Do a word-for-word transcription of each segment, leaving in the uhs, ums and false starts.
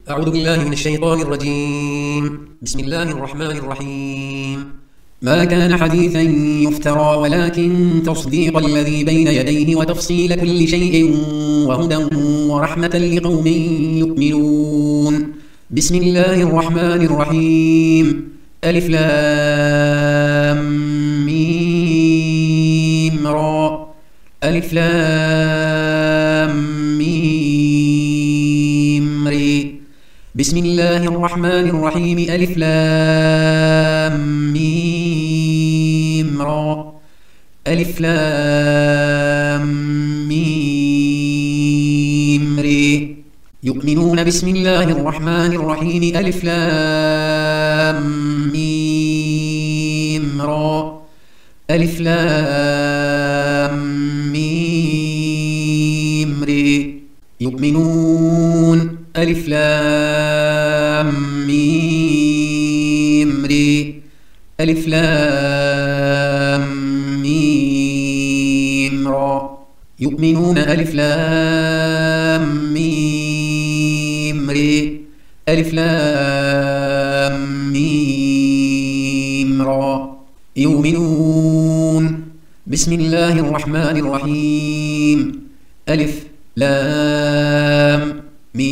أعوذ بالله من الشيطان الرجيم. بسم الله الرحمن الرحيم. ما كان حديثا يفترى ولكن تصديق الذي بين يديه وتفصيل كل شيء وهدى ورحمة لقوم يؤمنون. بسم الله الرحمن الرحيم. ألف لام ميم را. ألف لام ميم ري. بسم الله الرحمن الرحيم. ألف لام ميم را. ألف لام ميم ري. يؤمنون. بسم الله الرحمن الرحيم. ألف لام ميم را. ألف لام ميم ري. يؤمنون. ألف لام ميم ري. ألف لام ميم را. يؤمنون. ألف لام ميم ري. ألف لام ميم را. يؤمنون. بسم الله الرحمن الرحيم. ألف لام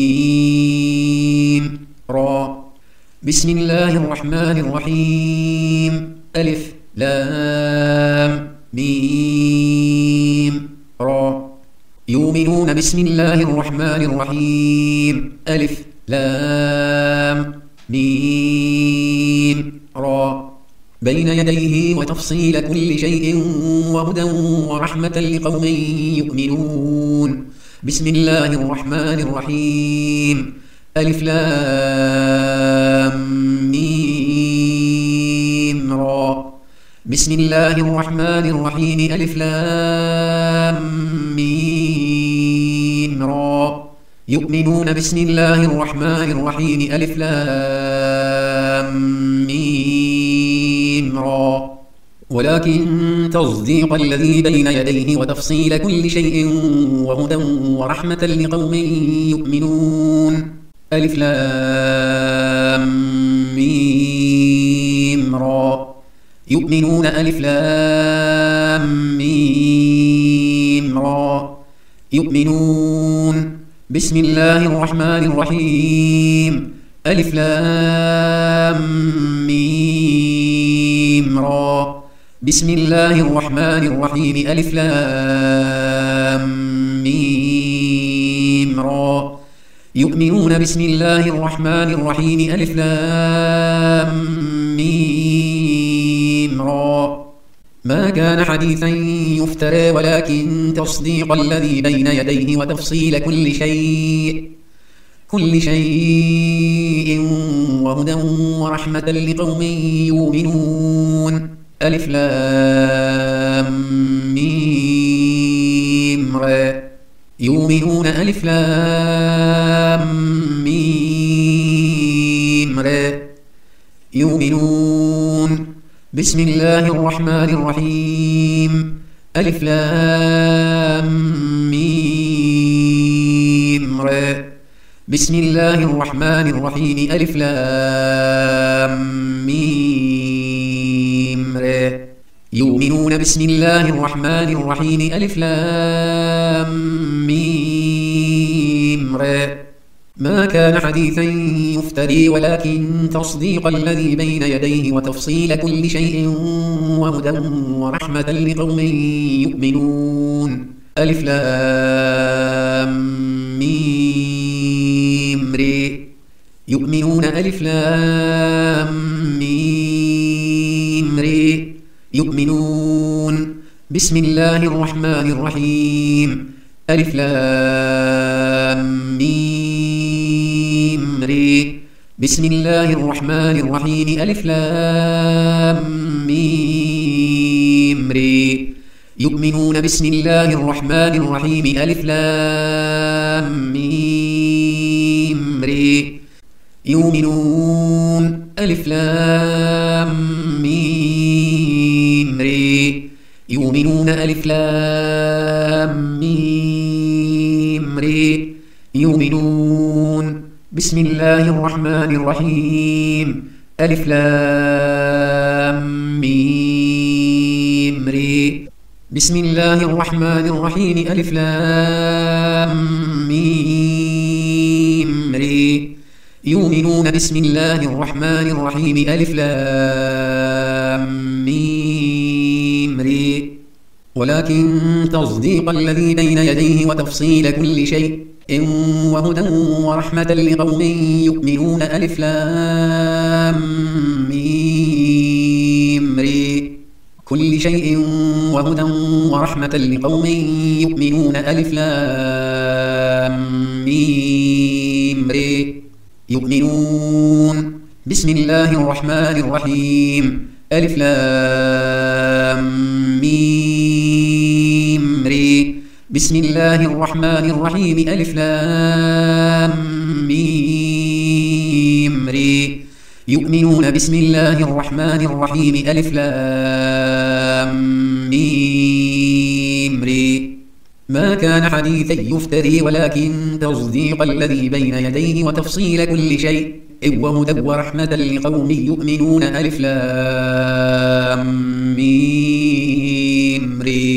ميم را. بسم الله الرحمن الرحيم. ألف لام ميم را. يؤمنون. بسم الله الرحمن الرحيم. ألف لام ميم را. بين يديه وتفصيل كل شيء وهدى ورحمة لقوم يؤمنون. بسم الله الرحمن الرحيم. ألف لام ميم را. بسم الله الرحمن الرحيم. ألف لام ميم را. يؤمنون. بسم الله الرحمن الرحيم. ألف لام ميم را. ولكن تصديق الذي بين يديه وتفصيل كل شيء وهدى ورحمة لقوم يؤمنون. ألف لام ميم را. يؤمنون. ألف لام ميم را. يؤمنون. بسم الله الرحمن الرحيم. ألف لام ميم را. بسم الله الرحمن الرحيم. ألف لام ميم را. يؤمنون. بسم الله الرحمن الرحيم. ألف لام ميم را. ما كان حديثا يفترى ولكن تصديق الذي بين يديه وتفصيل كل شيء كل شيء وهدى ورحمة لقوم يؤمنون. ألف لام ميم را. يؤمنون. ألف لام ميم را. يؤمنون. بسم الله الرحمن الرحيم. ألف لام ميم را. بسم الله الرحمن الرحيم. ألف لام ميم را. يؤمنون. بسم الله الرحمن الرحيم. ألف لام ميم را. ما كان حديثا يفتري ولكن تصديق الذي بين يديه وتفصيل كل شيء وهدى ورحمة لقوم يؤمنون. ألف لام ميم ري. يؤمنون. ألف لام ميم ري. يؤمنون. بسم الله الرحمن الرحيم. ألف لام ميم ري. بسم الله الرحمن الرحيم. ألف لام ميم ري. يؤمنون. بسم الله الرحمن الرحيم. ألف لام ميم ري. يؤمنون. ألف لام ميم ري. يؤمنون. ألف لام ميم ري. يؤمنون. بسم الله الرحمن الرحيم ألف لام ميم ري بسم الله الرحمن الرحيم ألف لام ميم ري يؤمنون بسم الله الرحمن الرحيم ألف لام ميم ري ولكن تصديق الذي بين يديه وتفصيل كل شيء وهدى ورحمة لقوم يؤمنون ألف لام ميم ري كل شيء وهدى ورحمة لقوم يؤمنون ألف لام ميم ري يؤمنون بسم الله الرحمن الرحيم ألف لام ميم ري بسم الله الرحمن الرحيم ألف لام ميم ري يؤمنون بسم الله الرحمن الرحيم ألف لام ميم ري ما كان حديثا يفتري ولكن تصديق الذي بين يديه وتفصيل كل شيء وهدى ورحمة لقوم يؤمنون ألف لام ميم ري